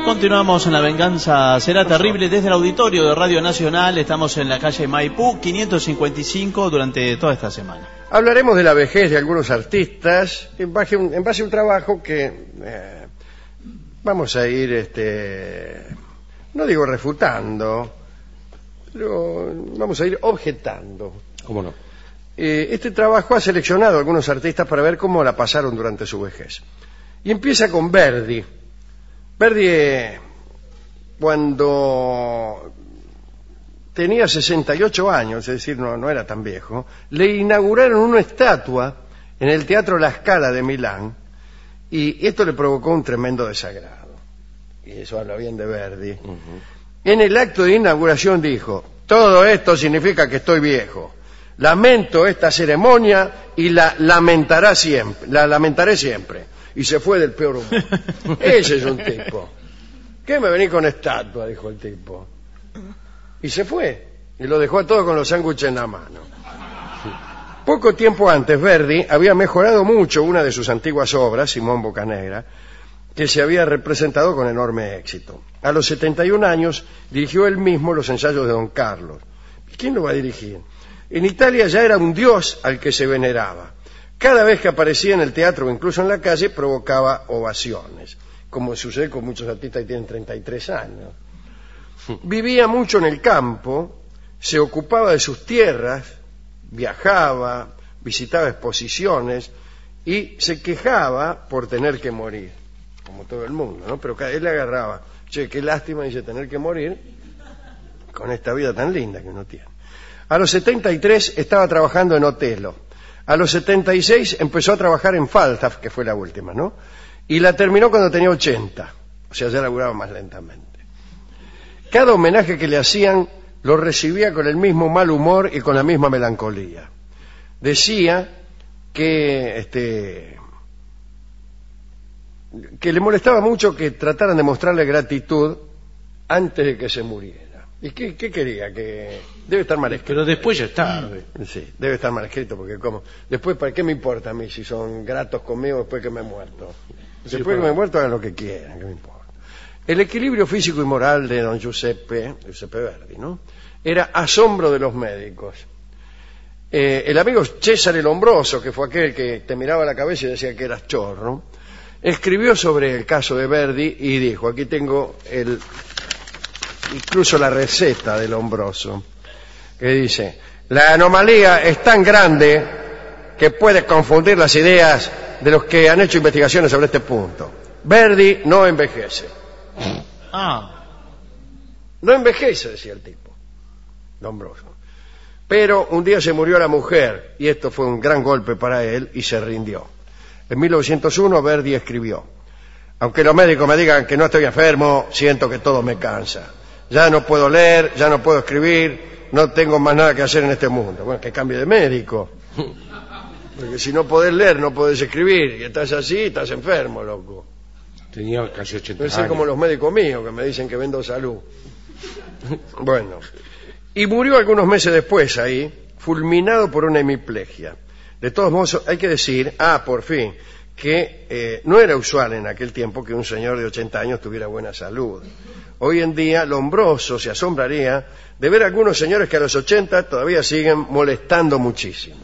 Continuamos en La Venganza Será Terrible desde el auditorio de Radio Nacional. Estamos en la calle Maipú 555 durante toda esta semana. Hablaremos de la vejez de algunos artistas en base a un trabajo que vamos a ir, no digo refutando, pero vamos a ir objetando. ¿Cómo no? Este trabajo ha seleccionado a algunos artistas para ver cómo la pasaron durante su vejez. Y empieza con Verdi. Verdi, cuando tenía 68 años, es decir, no era tan viejo, le inauguraron una estatua en el Teatro La Scala de Milán, y esto le provocó un tremendo desagrado. Y eso habla bien de Verdi. En el acto de inauguración dijo: todo esto significa que estoy viejo. Lamento esta ceremonia y la lamentaré siempre. Y se fue del peor humor. Ese es un tipo. ¿Qué me venís con estatua?, dijo el tipo. Y se fue. Y lo dejó a todos con los sándwiches en la mano. Poco tiempo antes, Verdi había mejorado mucho una de sus antiguas obras, Simón Boccanegra, que se había representado con enorme éxito. A los 71 años dirigió él mismo los ensayos de Don Carlos. ¿Quién lo va a dirigir? En Italia ya era un dios al que se veneraba. Cada vez que aparecía en el teatro o incluso en la calle provocaba ovaciones, como sucede con muchos artistas que tienen 33 años. Vivía mucho en el campo, se ocupaba de sus tierras, viajaba, visitaba exposiciones y se quejaba por tener que morir, como todo el mundo, ¿no? Pero él le agarraba: che, qué lástima, dice, tener que morir con esta vida tan linda que uno tiene. A los 73 estaba trabajando en Otelo. A los 76 empezó a trabajar en Falstaff, que fue la última, ¿no? Y la terminó cuando tenía 80. O sea, ya laburaba más lentamente. Cada homenaje que le hacían lo recibía con el mismo mal humor y con la misma melancolía. Decía que le molestaba mucho que trataran de mostrarle gratitud antes de que se muriera. ¿Y qué quería? Que debe estar mal escrito. Pero después ya es tarde. Sí, debe estar mal escrito, porque como después, ¿para qué me importa a mí si son gratos conmigo después que me he muerto? Después que me he muerto, hagan lo que quieran, ¿qué me importa? El equilibrio físico y moral de don Giuseppe Verdi, ¿no?, era asombro de los médicos. El amigo César el Hombroso, que fue aquel que te miraba la cabeza y decía que eras chorro, escribió sobre el caso de Verdi y dijo: aquí tengo incluso la receta del Hombroso, que dice: la anomalía es tan grande que puede confundir las ideas de los que han hecho investigaciones sobre este punto. Verdi no envejece. No envejece, decía el tipo, Hombroso. Pero un día se murió la mujer, y esto fue un gran golpe para él, y se rindió. En 1901 Verdi escribió: aunque los médicos me digan que no estoy enfermo, siento que todo me cansa. Ya no puedo leer, ya no puedo escribir, no tengo más nada que hacer en este mundo. Bueno, que cambie de médico. Porque si no podés leer, no podés escribir, y estás así, estás enfermo, loco. Tenía casi 80 años. No sé como los médicos míos, que me dicen que vendo salud. Bueno. Y murió algunos meses después ahí, fulminado por una hemiplegia. De todos modos, hay que decir, por fin, que no era usual en aquel tiempo que un señor de 80 años tuviera buena salud. Hoy en día, Lombroso se asombraría de ver a algunos señores que a los 80 todavía siguen molestando muchísimo.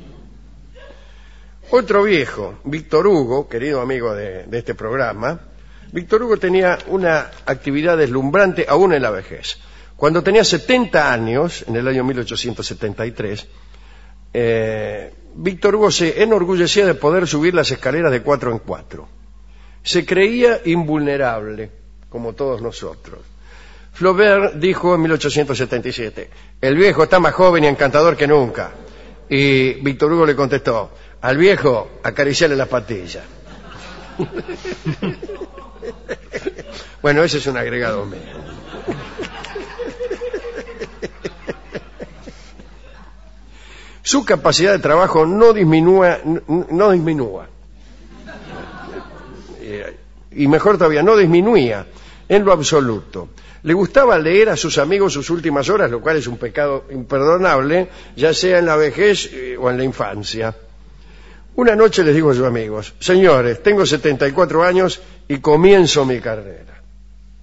Otro viejo, Víctor Hugo, querido amigo de este programa, Víctor Hugo tenía una actividad deslumbrante aún en la vejez. Cuando tenía 70 años, en el año 1873, Víctor Hugo se enorgullecía de poder subir las escaleras de 4 en 4. Se creía invulnerable, como todos nosotros. Flaubert dijo en 1877, el viejo está más joven y encantador que nunca. Y Víctor Hugo le contestó, al viejo acariciarle las patillas. Bueno, ese es un agregado mío. Su capacidad de trabajo no disminúa. Y mejor todavía, no disminuía en lo absoluto. Le gustaba leer a sus amigos sus últimas horas, lo cual es un pecado imperdonable, ya sea en la vejez o en la infancia. Una noche les digo a sus amigos, señores, tengo 74 años y comienzo mi carrera.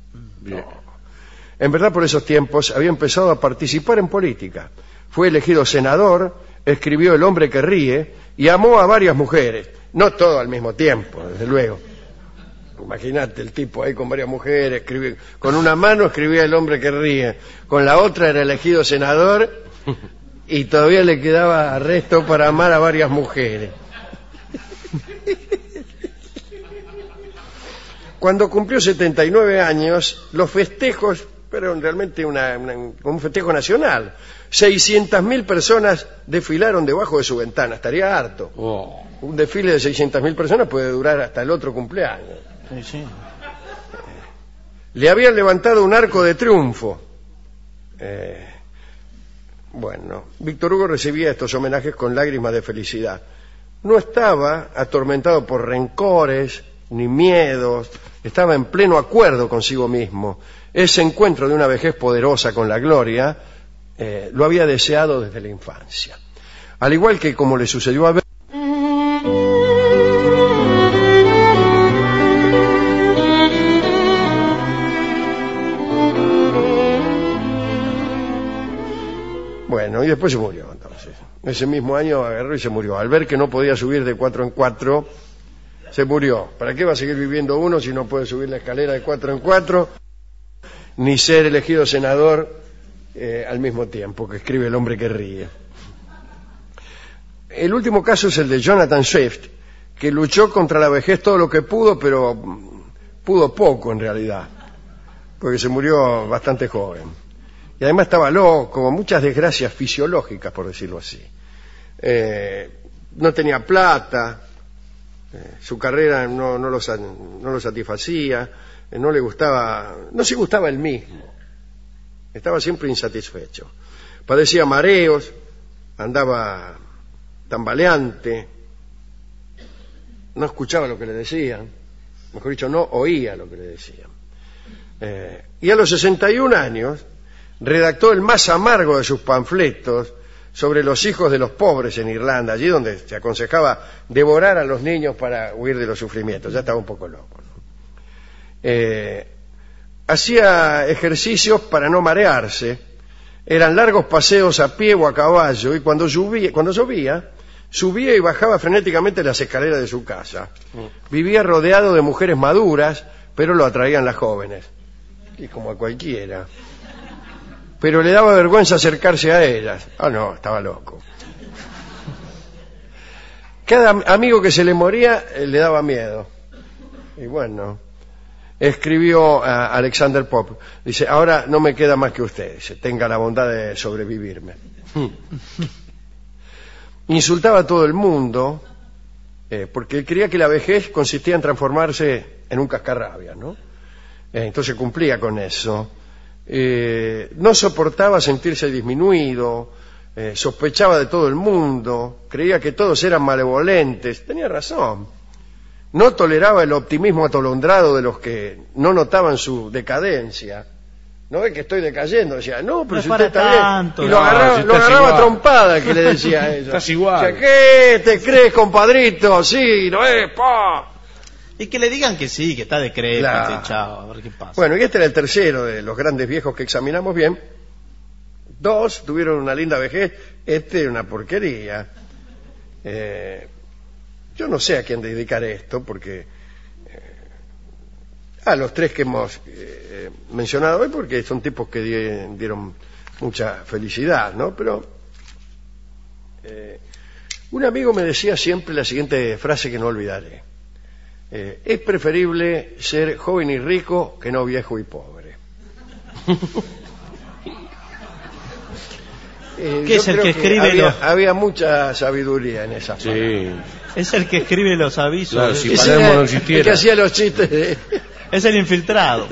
Bien. En verdad, por esos tiempos había empezado a participar en política. Fue elegido senador, escribió El hombre que ríe y amó a varias mujeres. No todo al mismo tiempo, desde luego. Imagínate el tipo ahí con varias mujeres, con una mano escribía El hombre que ríe, con la otra era elegido senador y todavía le quedaba resto para amar a varias mujeres. Cuando cumplió 79 años, los festejos fueron realmente un festejo nacional. 600.000 personas desfilaron debajo de su ventana. Estaría harto. Oh. Un desfile de 600.000 personas puede durar hasta el otro cumpleaños. Sí, sí. Le habían levantado un arco de triunfo. Bueno, Víctor Hugo recibía estos homenajes con lágrimas de felicidad. No estaba atormentado por rencores ni miedos, estaba en pleno acuerdo consigo mismo. Ese encuentro de una vejez poderosa con la gloria lo había deseado desde la infancia. Al igual que como le sucedió a Bueno, y después se murió, entonces. Ese mismo año agarró y se murió. Al ver que no podía subir de 4 en 4, se murió. ¿Para qué va a seguir viviendo uno si no puede subir la escalera de 4 en 4? Ni ser elegido senador al mismo tiempo, que escribe El hombre que ríe. El último caso es el de Jonathan Swift, que luchó contra la vejez todo lo que pudo, pero pudo poco en realidad, porque se murió bastante joven. Y además estaba loco, con muchas desgracias fisiológicas, por decirlo así. No tenía plata, su carrera no lo satisfacía, no se gustaba él mismo, estaba siempre insatisfecho. Padecía mareos, andaba tambaleante, no escuchaba lo que le decían, mejor dicho, no oía lo que le decían. Y a los 61 años redactó el más amargo de sus panfletos sobre los hijos de los pobres en Irlanda, allí donde se aconsejaba devorar a los niños para huir de los sufrimientos. Ya estaba un poco loco, ¿no? Hacía ejercicios para no marearse, eran largos paseos a pie o a caballo, y cuando llovía, subía y bajaba frenéticamente las escaleras de su casa. Vivía rodeado de mujeres maduras, pero lo atraían las jóvenes, y como a cualquiera. Pero le daba vergüenza acercarse a ellas. No, estaba loco. Cada amigo que se le moría le daba miedo. Y bueno, escribió a Alexander Pope, dice: ahora no me queda más que usted, tenga la bondad de sobrevivirme. Insultaba a todo el mundo, porque él creía que la vejez consistía en transformarse en un cascarrabias, ¿no? Entonces cumplía con eso. No soportaba sentirse disminuido, sospechaba de todo el mundo, creía que todos eran malevolentes. Tenía razón. No toleraba el optimismo atolondrado de los que no notaban su decadencia. No ve que estoy decayendo, decía, no, pero si usted está bien. Y lo agarraba a trompada, que le decía a ella. Estás igual. Decía, ¿qué te crees, compadrito? Sí, no es, pa. Y que le digan que sí, que está decrépito, Claro. chao, a ver qué pasa. Bueno, y este era el tercero de los grandes viejos que examinamos bien. 2 tuvieron una linda vejez, este era una porquería. Yo no sé a quién dedicar esto, porque a los 3 que hemos mencionado hoy, porque son tipos que dieron mucha felicidad, ¿no? Pero un amigo me decía siempre la siguiente frase que no olvidaré: es preferible ser joven y rico que no viejo y pobre. ¿Qué es el que escribe había mucha sabiduría en esa palabra. Sí. Es el que escribe los avisos. Claro, si Ese Palermo era no el existiera. que hacía los chistes de... Es el infiltrado.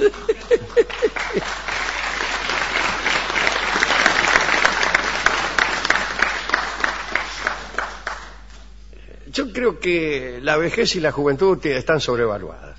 Yo creo que la vejez y la juventud están sobrevaluadas.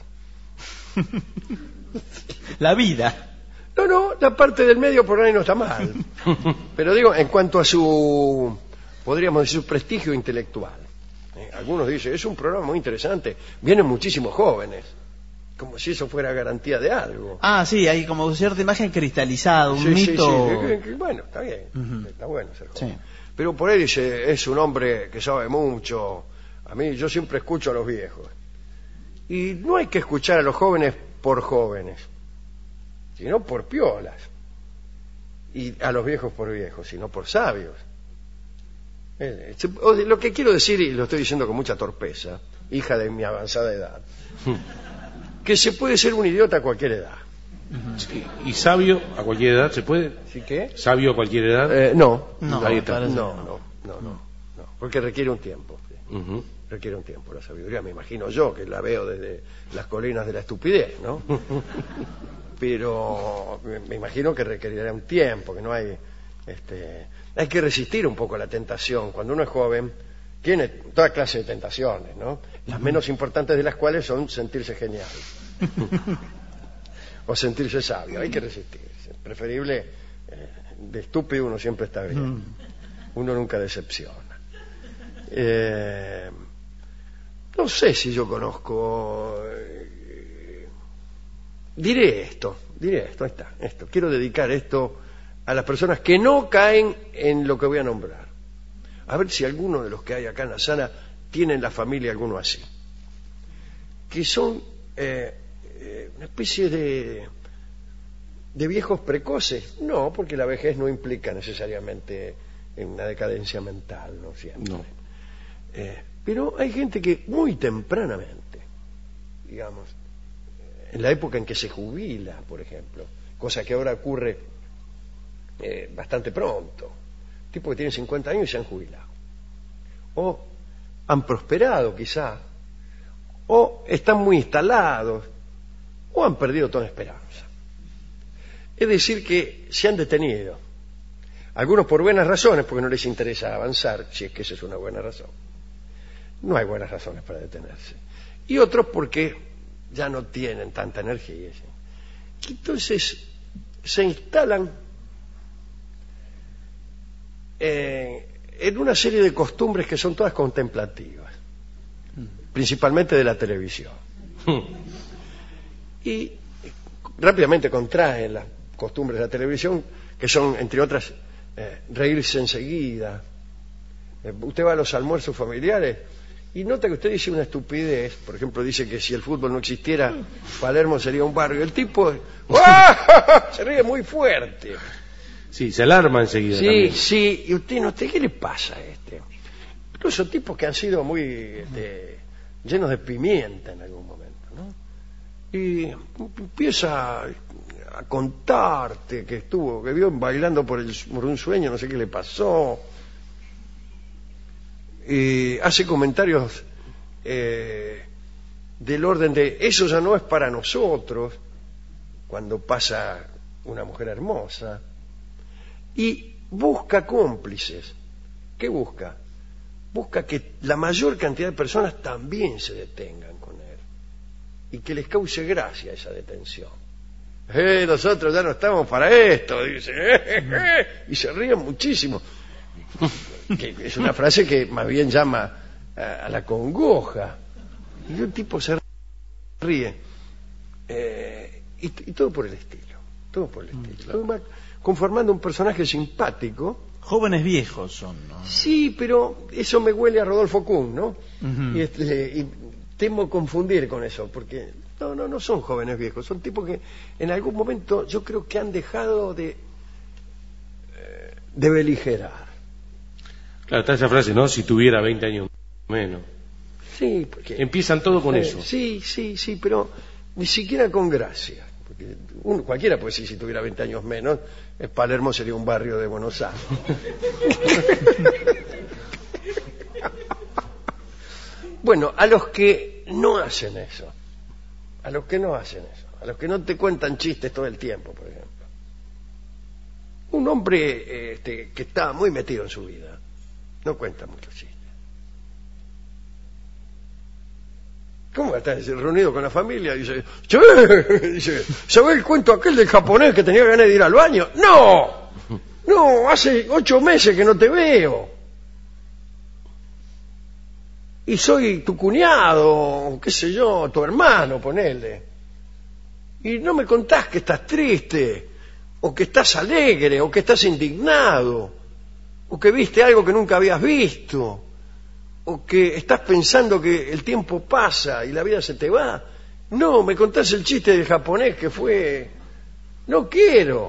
La vida. No, la parte del medio por ahí no está mal. Pero digo, en cuanto a su, podríamos decir, su prestigio intelectual. Algunos dicen, es un programa muy interesante, vienen muchísimos jóvenes. como si eso fuera garantía de algo. Ah, sí, hay como cierta imagen cristalizada, un Sí, mito. sí. Bueno, está bien, está bueno ser joven. Sí. Pero por ahí dice, es un hombre que sabe mucho. A mí, yo siempre escucho a los viejos. Y no hay que escuchar a los jóvenes por jóvenes, sino por piolas. Y a los viejos por viejos, sino por sabios. Lo que quiero decir, y lo estoy diciendo con mucha torpeza, hija de mi avanzada edad, que se puede ser un idiota a cualquier edad. Sí. ¿Y sabio a cualquier edad se puede? ¿Sí qué? ¿Sabio a cualquier edad? No, Ahí está. parece que no, porque requiere un tiempo. Ujú. Requiere un tiempo la sabiduría, me imagino yo, que la veo desde las colinas de la estupidez, ¿no? Pero me imagino que requerirá un tiempo, que no hay... hay que resistir un poco a la tentación. Cuando uno es joven, tiene toda clase de tentaciones, ¿no? Las menos importantes de las cuales son sentirse genial. O sentirse sabio. Hay que resistirse. Es preferible, de estúpido uno siempre está bien. Uno nunca decepciona. No sé si yo conozco... Diré esto, ahí está, esto. Quiero dedicar esto a las personas que no caen en lo que voy a nombrar. A ver si alguno de los que hay acá en la sala tiene en la familia alguno así. Que son una especie de viejos precoces. No, porque la vejez no implica necesariamente una decadencia mental, ¿no? Siempre. No. Pero hay gente que muy tempranamente, digamos, en la época en que se jubila, por ejemplo, cosa que ahora ocurre bastante pronto, tipos que tienen 50 años y se han jubilado, o han prosperado quizá, o están muy instalados, o han perdido toda esperanza. Es decir, que se han detenido, algunos por buenas razones, porque no les interesa avanzar, si es que esa es una buena razón. No hay buenas razones para detenerse. Y otros porque ya no tienen tanta energía. ¿Sí? Entonces se instalan en una serie de costumbres que son todas contemplativas, principalmente de la televisión. Y rápidamente contraen las costumbres de la televisión, que son, entre otras, reírse enseguida. Usted va a los almuerzos familiares y nota que usted dice una estupidez. Por ejemplo, dice que si el fútbol no existiera, Palermo sería un barrio. El tipo se ríe muy fuerte. Sí, se alarma enseguida. Sí, también. sí. Y usted no, ¿qué le pasa a este? Incluso tipos que han sido muy llenos de pimienta en algún momento, ¿no? Y empieza a contarte que vio bailando por un sueño, no sé qué le pasó. Hace comentarios del orden de eso ya no es para nosotros, cuando pasa una mujer hermosa, y busca cómplices. ¿Qué busca? Busca que la mayor cantidad de personas también se detengan con él y que les cause gracia esa detención. Nosotros ya no estamos para esto, dice, y se ríen muchísimo. Que es una frase que más bien llama a la congoja. Y un tipo se ríe. Y todo por el estilo. Todo por el estilo. Va conformando un personaje simpático. Jóvenes viejos son, ¿no? Sí, pero eso me huele a Rodolfo Kuhn, ¿no? Uh-huh. Y temo confundir con eso, porque no son jóvenes viejos. Son tipos que en algún momento yo creo que han dejado de beligerar. Claro, está esa frase, ¿no? Si tuviera 20 años menos. Sí, porque Empiezan todo con eso. Sí, pero ni siquiera con gracia. Porque cualquiera puede decir, si tuviera 20 años menos, Palermo sería un barrio de Buenos Aires. Bueno, a los que no hacen eso, a los que no te cuentan chistes todo el tiempo, por ejemplo. Un hombre que está muy metido en su vida, no cuenta muchos chistes. ¿Cómo va a estar reunido con la familia? Dice, ¿sabés el cuento aquel del japonés que tenía ganas de ir al baño? No, hace 8 meses que no te veo. Y soy tu cuñado, qué sé yo, tu hermano, ponele. y no me contás que estás triste, o que estás alegre, o que estás indignado, o que viste algo que nunca habías visto, o que estás pensando que el tiempo pasa y la vida se te va. No, me contás el chiste del japonés que fue... No quiero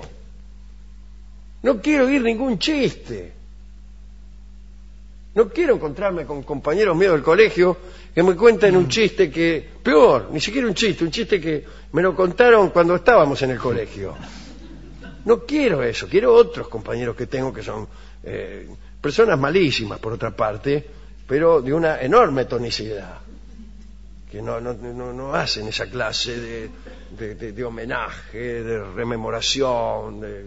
oír ningún chiste. No quiero encontrarme con compañeros míos del colegio que me cuenten un chiste que... Peor, ni siquiera un chiste que me lo contaron cuando estábamos en el colegio. No quiero eso, quiero otros compañeros que tengo que son personas malísimas, por otra parte, pero de una enorme tonicidad, que no hacen esa clase de homenaje, de rememoración, de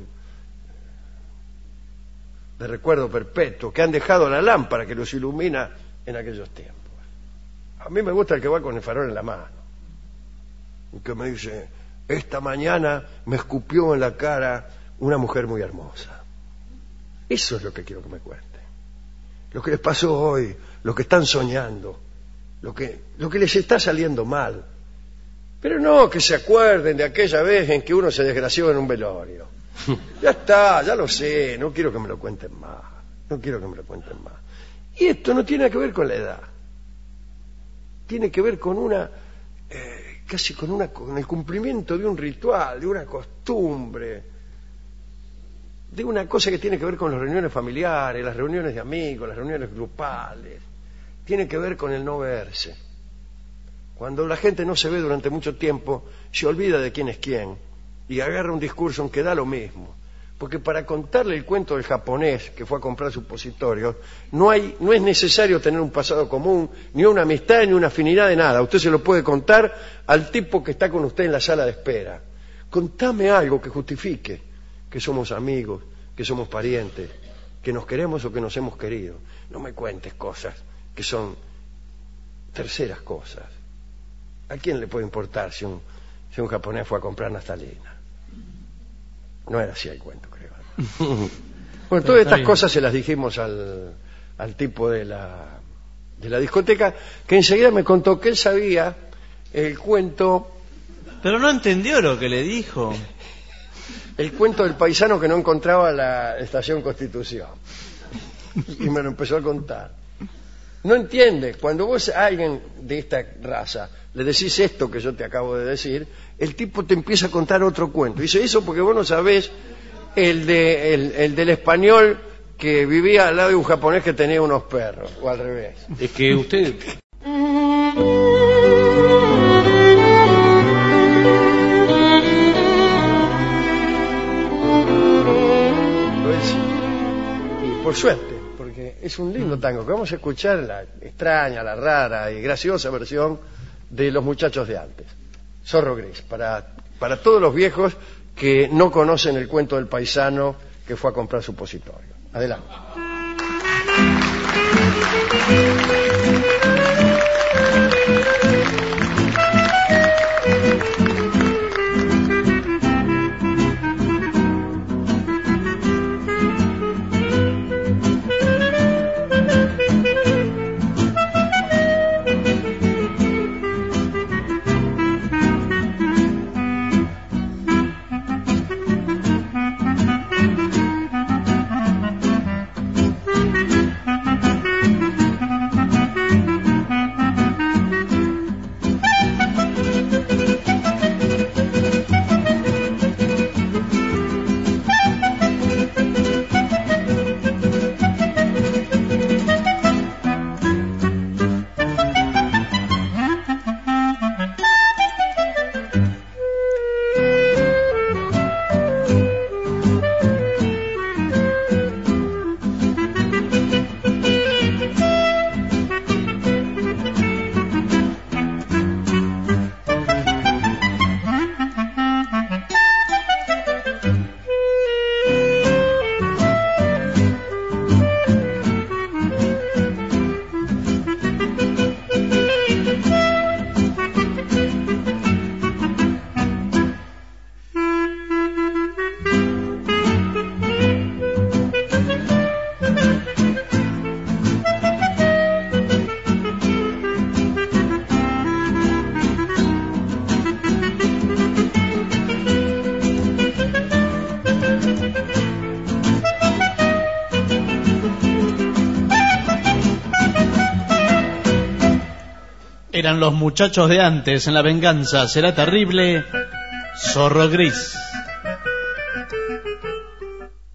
recuerdo perpetuo, que han dejado la lámpara que los ilumina en aquellos tiempos. A mí me gusta el que va con el farol en la mano, y que me dice: esta mañana me escupió en la cara una mujer muy hermosa. Eso es lo que quiero que me cuenten. Lo que les pasó hoy, lo que están soñando, lo que les está saliendo mal. Pero no que se acuerden de aquella vez en que uno se desgració en un velorio. Ya está, ya lo sé, no quiero que me lo cuenten más. No quiero que me lo cuenten más. Y esto no tiene que ver con la edad. Tiene que ver con con el cumplimiento de un ritual, de una costumbre, de una cosa que tiene que ver con las reuniones familiares, las reuniones de amigos, las reuniones grupales. Tiene que ver con el no verse. Cuando la gente no se ve durante mucho tiempo, se olvida de quién es quién y agarra un discurso en que da lo mismo. Porque para contarle el cuento del japonés que fue a comprar supositorios, no es necesario tener un pasado común, ni una amistad, ni una afinidad de nada. Usted se lo puede contar al tipo que está con usted en la sala de espera. Contame algo que justifique que somos amigos, que somos parientes, que nos queremos o que nos hemos querido. No me cuentes cosas que son terceras cosas. ¿A quién le puede importar si un japonés fue a comprar naftalina? No era así el cuento, creo. Bueno, todas estas cosas se las dijimos al tipo de la discoteca, que enseguida me contó que él sabía el cuento... Pero no entendió lo que le dijo. El cuento del paisano que no encontraba la estación Constitución. Y me lo empezó a contar. No entiende. Cuando vos a alguien de esta raza le decís esto que yo te acabo de decir, el tipo te empieza a contar otro cuento. Dice: eso porque vos no sabés el del español que vivía al lado de un japonés que tenía unos perros, o al revés. Es que usted... Y por suerte, porque es un lindo tango que vamos a escuchar, la extraña, la rara y graciosa versión de Los Muchachos de Antes, Zorro Gris, para todos los viejos que no conocen el cuento del paisano que fue a comprar supositorio. Adelante. Eran los muchachos de antes. En La venganza será terrible. Zorro Gris.